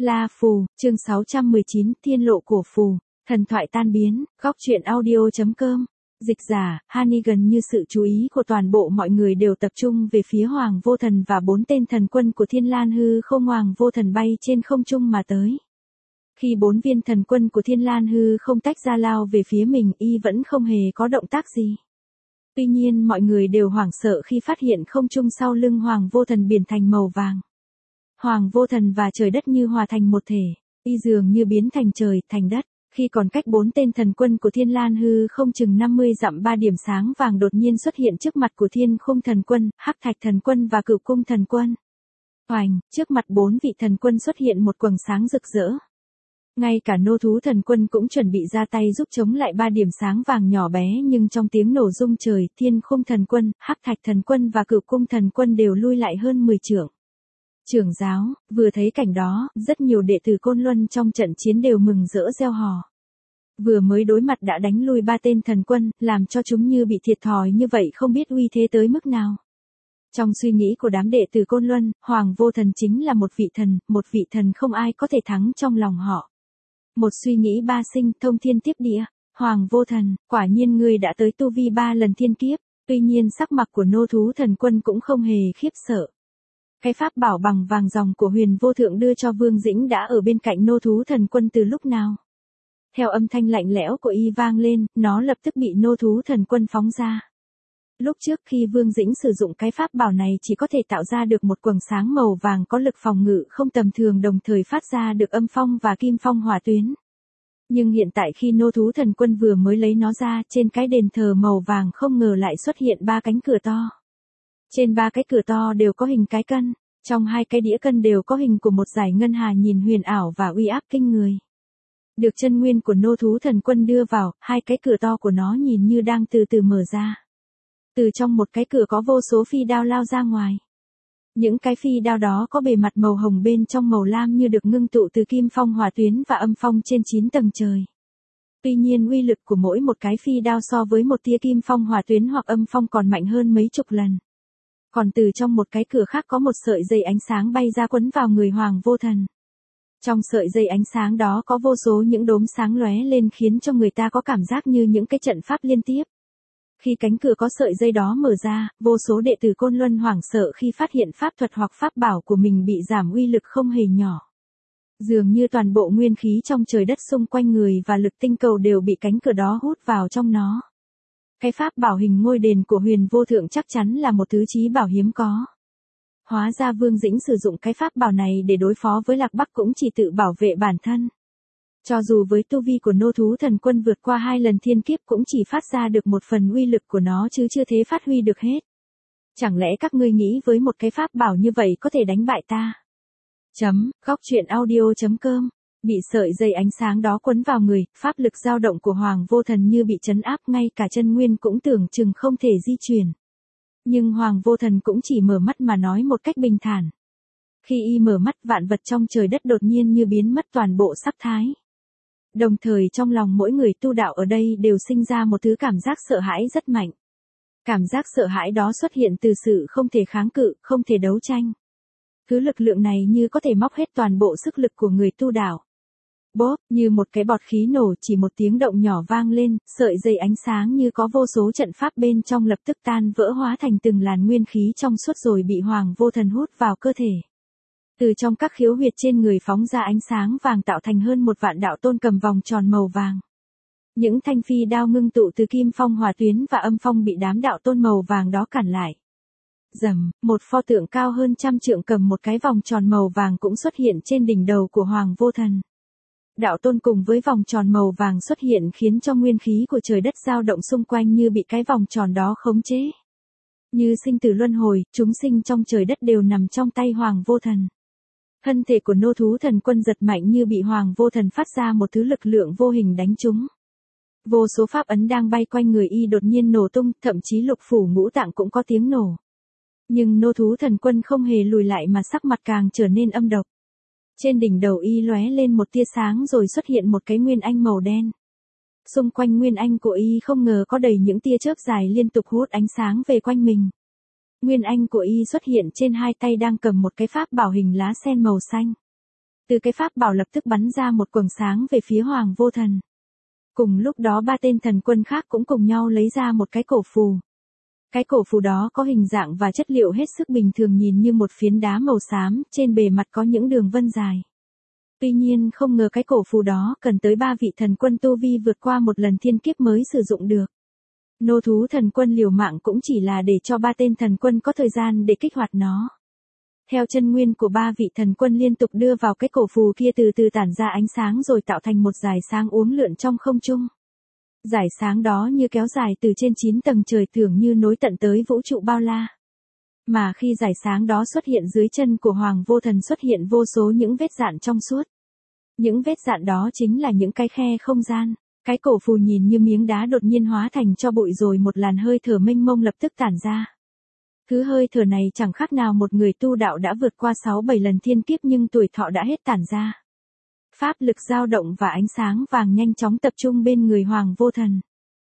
La Phù, chương 619, Thiên lộ cổ phù, thần thoại tan biến, góc truyện audio.com. Dịch giả, Hani gần như sự chú ý của toàn bộ mọi người đều tập trung về phía Hoàng Vô Thần và 4 tên thần quân của Thiên Lan Hư Không. Hoàng Vô Thần bay trên không trung mà tới. Khi 4 viên thần quân của Thiên Lan Hư Không tách ra lao về phía mình, y vẫn không hề có động tác gì. Tuy nhiên mọi người đều hoảng sợ khi phát hiện không trung sau lưng Hoàng Vô Thần biến thành màu vàng. Hoàng Vô Thần và trời đất như hòa thành một thể, y dường như biến thành trời, thành đất. Khi còn cách 4 tên thần quân của Thiên Lan Hư Không chừng 50 dặm, 3 điểm sáng vàng đột nhiên xuất hiện trước mặt của Thiên Khung thần quân, Hắc Thạch thần quân và Cửu Cung thần quân. Oành, trước mặt 4 vị thần quân xuất hiện một quầng sáng rực rỡ. Ngay cả Nô Thú thần quân cũng chuẩn bị ra tay giúp chống lại 3 điểm sáng vàng nhỏ bé, nhưng trong tiếng nổ rung trời, Thiên Khung thần quân, Hắc Thạch thần quân và Cửu Cung thần quân đều lui lại hơn 10 trượng. Trưởng giáo, vừa thấy cảnh đó, rất nhiều đệ tử Côn Luân trong trận chiến đều mừng rỡ reo hò. Vừa mới đối mặt đã đánh lui 3 tên thần quân, làm cho chúng như bị thiệt thòi như vậy, không biết uy thế tới mức nào. Trong suy nghĩ của đám đệ tử Côn Luân, Hoàng Vô Thần chính là một vị thần không ai có thể thắng trong lòng họ. Một suy nghĩ ba sinh, thông thiên tiếp địa. Hoàng Vô Thần, quả nhiên ngươi đã tới tu vi 3 lần thiên kiếp. Tuy nhiên sắc mặt của Nô Thú thần quân cũng không hề khiếp sợ. Cái pháp bảo bằng vàng ròng của Huyền Vô Thượng đưa cho Vương Dĩnh đã ở bên cạnh Nô Thú thần quân từ lúc nào. Theo âm thanh lạnh lẽo của y vang lên, nó lập tức bị Nô Thú thần quân phóng ra. Lúc trước khi Vương Dĩnh sử dụng cái pháp bảo này chỉ có thể tạo ra được một quầng sáng màu vàng có lực phòng ngự không tầm thường, đồng thời phát ra được âm phong và kim phong hỏa tuyến. Nhưng hiện tại khi Nô Thú thần quân vừa mới lấy nó ra, trên cái đền thờ màu vàng không ngờ lại xuất hiện 3 cánh cửa to. Trên 3 cái cửa to đều có hình cái cân, trong 2 cái đĩa cân đều có hình của một dải ngân hà nhìn huyền ảo và uy áp kinh người. Được chân nguyên của Nô Thú thần quân đưa vào, 2 cái cửa to của nó nhìn như đang từ từ mở ra. Từ trong một cái cửa có vô số phi đao lao ra ngoài. Những cái phi đao đó có bề mặt màu hồng, bên trong màu lam như được ngưng tụ từ kim phong hỏa tuyến và âm phong trên 9 tầng trời. Tuy nhiên uy lực của mỗi một cái phi đao so với một tia kim phong hỏa tuyến hoặc âm phong còn mạnh hơn mấy chục lần. Còn từ trong một cái cửa khác có một sợi dây ánh sáng bay ra quấn vào người Hoàng Vô Thần. Trong sợi dây ánh sáng đó có vô số những đốm sáng lóe lên khiến cho người ta có cảm giác như những cái trận pháp liên tiếp. Khi cánh cửa có sợi dây đó mở ra, vô số đệ tử Côn Luân hoảng sợ khi phát hiện pháp thuật hoặc pháp bảo của mình bị giảm uy lực không hề nhỏ. Dường như toàn bộ nguyên khí trong trời đất xung quanh người và lực tinh cầu đều bị cánh cửa đó hút vào trong nó. Cái pháp bảo hình ngôi đền của Huyền Vô Thượng chắc chắn là một thứ chí bảo hiếm có. Hóa ra Vương Dĩnh sử dụng cái pháp bảo này để đối phó với Lạc Bắc cũng chỉ tự bảo vệ bản thân. Cho dù với tu vi của Nô Thú thần quân vượt qua 2 lần thiên kiếp cũng chỉ phát ra được một phần uy lực của nó chứ chưa thế phát huy được hết. Chẳng lẽ các ngươi nghĩ với một cái pháp bảo như vậy có thể đánh bại ta? Góc truyện audio.com. Bị sợi dây ánh sáng đó quấn vào người, pháp lực dao động của Hoàng Vô Thần như bị trấn áp, ngay cả chân nguyên cũng tưởng chừng không thể di chuyển. Nhưng Hoàng Vô Thần cũng chỉ mở mắt mà nói một cách bình thản. Khi y mở mắt, vạn vật trong trời đất đột nhiên như biến mất toàn bộ sắc thái. Đồng thời trong lòng mỗi người tu đạo ở đây đều sinh ra một thứ cảm giác sợ hãi rất mạnh. Cảm giác sợ hãi đó xuất hiện từ sự không thể kháng cự, không thể đấu tranh. Thứ lực lượng này như có thể móc hết toàn bộ sức lực của người tu đạo. Bốp, như một cái bọt khí nổ, chỉ một tiếng động nhỏ vang lên, sợi dây ánh sáng như có vô số trận pháp bên trong lập tức tan vỡ hóa thành từng làn nguyên khí trong suốt rồi bị Hoàng Vô Thần hút vào cơ thể. Từ trong các khiếu huyệt trên người phóng ra ánh sáng vàng tạo thành hơn 1 vạn đạo tôn cầm vòng tròn màu vàng. Những thanh phi đao ngưng tụ từ kim phong hỏa tuyến và âm phong bị đám đạo tôn màu vàng đó cản lại. Rầm, một pho tượng cao hơn 100 trượng cầm một cái vòng tròn màu vàng cũng xuất hiện trên đỉnh đầu của Hoàng Vô Thần. Đạo tôn cùng với vòng tròn màu vàng xuất hiện khiến cho nguyên khí của trời đất dao động xung quanh như bị cái vòng tròn đó khống chế. Như sinh tử luân hồi, chúng sinh trong trời đất đều nằm trong tay Hoàng Vô Thần. Thân thể của Nô Thú thần quân giật mạnh như bị Hoàng Vô Thần phát ra một thứ lực lượng vô hình đánh trúng. Vô số pháp ấn đang bay quanh người y đột nhiên nổ tung, thậm chí lục phủ ngũ tạng cũng có tiếng nổ. Nhưng Nô Thú thần quân không hề lùi lại mà sắc mặt càng trở nên âm độc. Trên đỉnh đầu y lóe lên một tia sáng rồi xuất hiện một cái nguyên anh màu đen. Xung quanh nguyên anh của y không ngờ có đầy những tia chớp dài liên tục hút ánh sáng về quanh mình. Nguyên anh của y xuất hiện trên 2 tay đang cầm một cái pháp bảo hình lá sen màu xanh. Từ cái pháp bảo lập tức bắn ra một quầng sáng về phía Hoàng Vô Thần. Cùng lúc đó ba tên thần quân khác cũng cùng nhau lấy ra một cái cổ phù. Cái cổ phù đó có hình dạng và chất liệu hết sức bình thường, nhìn như một phiến đá màu xám, trên bề mặt có những đường vân dài. Tuy nhiên không ngờ cái cổ phù đó cần tới 3 vị thần quân tu vi vượt qua một lần thiên kiếp mới sử dụng được. Nô thú thần quân liều mạng cũng chỉ là để cho 3 tên thần quân có thời gian để kích hoạt nó. Theo chân nguyên của 3 vị thần quân liên tục đưa vào cái cổ phù kia, từ từ tản ra ánh sáng rồi tạo thành một dải sáng uốn lượn trong không trung. Dải sáng đó như kéo dài từ trên 9 tầng trời, tưởng như nối tận tới vũ trụ bao la. Mà khi dải sáng đó xuất hiện, dưới chân của Hoàng Vô Thần xuất hiện vô số những vết dạn trong suốt. Những vết dạn đó chính là những cái khe không gian. Cái cổ phù nhìn như miếng đá đột nhiên hóa thành tro bụi, rồi một làn hơi thở mênh mông lập tức tản ra. Thứ hơi thở này chẳng khác nào một người tu đạo đã vượt qua 6-7 lần thiên kiếp nhưng tuổi thọ đã hết tản ra. Pháp lực dao động và ánh sáng vàng nhanh chóng tập trung bên người Hoàng Vô Thần.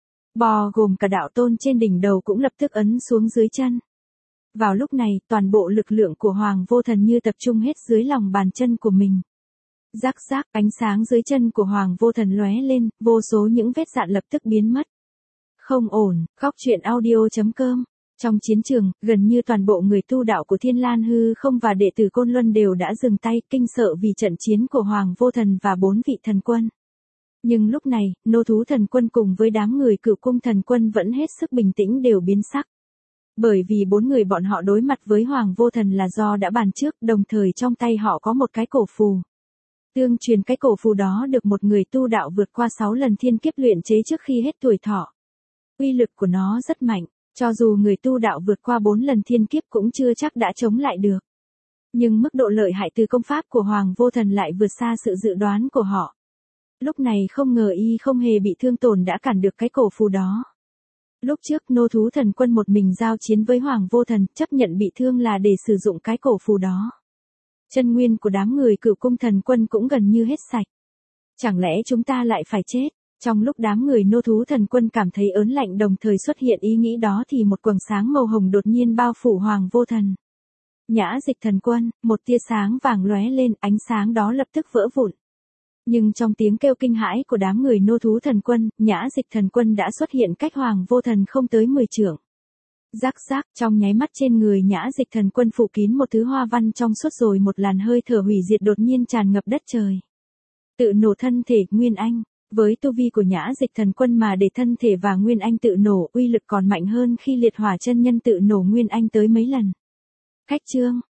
Bò gồm cả đạo tôn trên đỉnh đầu cũng lập tức ấn xuống dưới chân. Vào lúc này, toàn bộ lực lượng của Hoàng Vô Thần như tập trung hết dưới lòng bàn chân của mình. Rắc rắc, ánh sáng dưới chân của Hoàng Vô Thần lóe lên, vô số những vết dạn lập tức biến mất. Không ổn, Góc Truyện Audio.com. Trong chiến trường, gần như toàn bộ người tu đạo của Thiên Lan Hư Không và đệ tử Côn Luân đều đã dừng tay, kinh sợ vì trận chiến của Hoàng Vô Thần và 4 vị thần quân. Nhưng lúc này, nô thú thần quân cùng với đám người Cửu Cung thần quân vẫn hết sức bình tĩnh, đều biến sắc. Bởi vì 4 người bọn họ đối mặt với Hoàng Vô Thần là do đã bàn trước, đồng thời trong tay họ có một cái cổ phù. Tương truyền cái cổ phù đó được một người tu đạo vượt qua 6 lần thiên kiếp luyện chế trước khi hết tuổi thọ. Uy lực của nó rất mạnh, cho dù người tu đạo vượt qua 4 lần thiên kiếp cũng chưa chắc đã chống lại được. Nhưng mức độ lợi hại từ công pháp của Hoàng Vô Thần lại vượt xa sự dự đoán của họ. Lúc này không ngờ y không hề bị thương tổn đã cản được cái cổ phù đó. Lúc trước nô thú thần quân một mình giao chiến với Hoàng Vô Thần, chấp nhận bị thương là để sử dụng cái cổ phù đó. Chân nguyên của đám người Cửu Cung thần quân cũng gần như hết sạch. Chẳng lẽ chúng ta lại phải chết? Trong lúc đám người nô thú thần quân cảm thấy ớn lạnh đồng thời xuất hiện ý nghĩ đó thì một quầng sáng màu hồng đột nhiên bao phủ Hoàng Vô Thần. Nhã Dịch thần quân, một tia sáng vàng lóe lên, ánh sáng đó lập tức vỡ vụn. Nhưng trong tiếng kêu kinh hãi của đám người nô thú thần quân, Nhã Dịch thần quân đã xuất hiện cách Hoàng Vô Thần không tới 10 trượng. Rắc rắc, trong nháy mắt trên người Nhã Dịch thần quân phủ kín một thứ hoa văn trong suốt, rồi một làn hơi thở hủy diệt đột nhiên tràn ngập đất trời. Tự nổ thân thể Nguyên Anh. Với tu vi của Nhã Dịch thần quân mà để thân thể và Nguyên Anh tự nổ, uy lực còn mạnh hơn khi liệt hỏa chân nhân tự nổ Nguyên Anh tới mấy lần. Khách chương,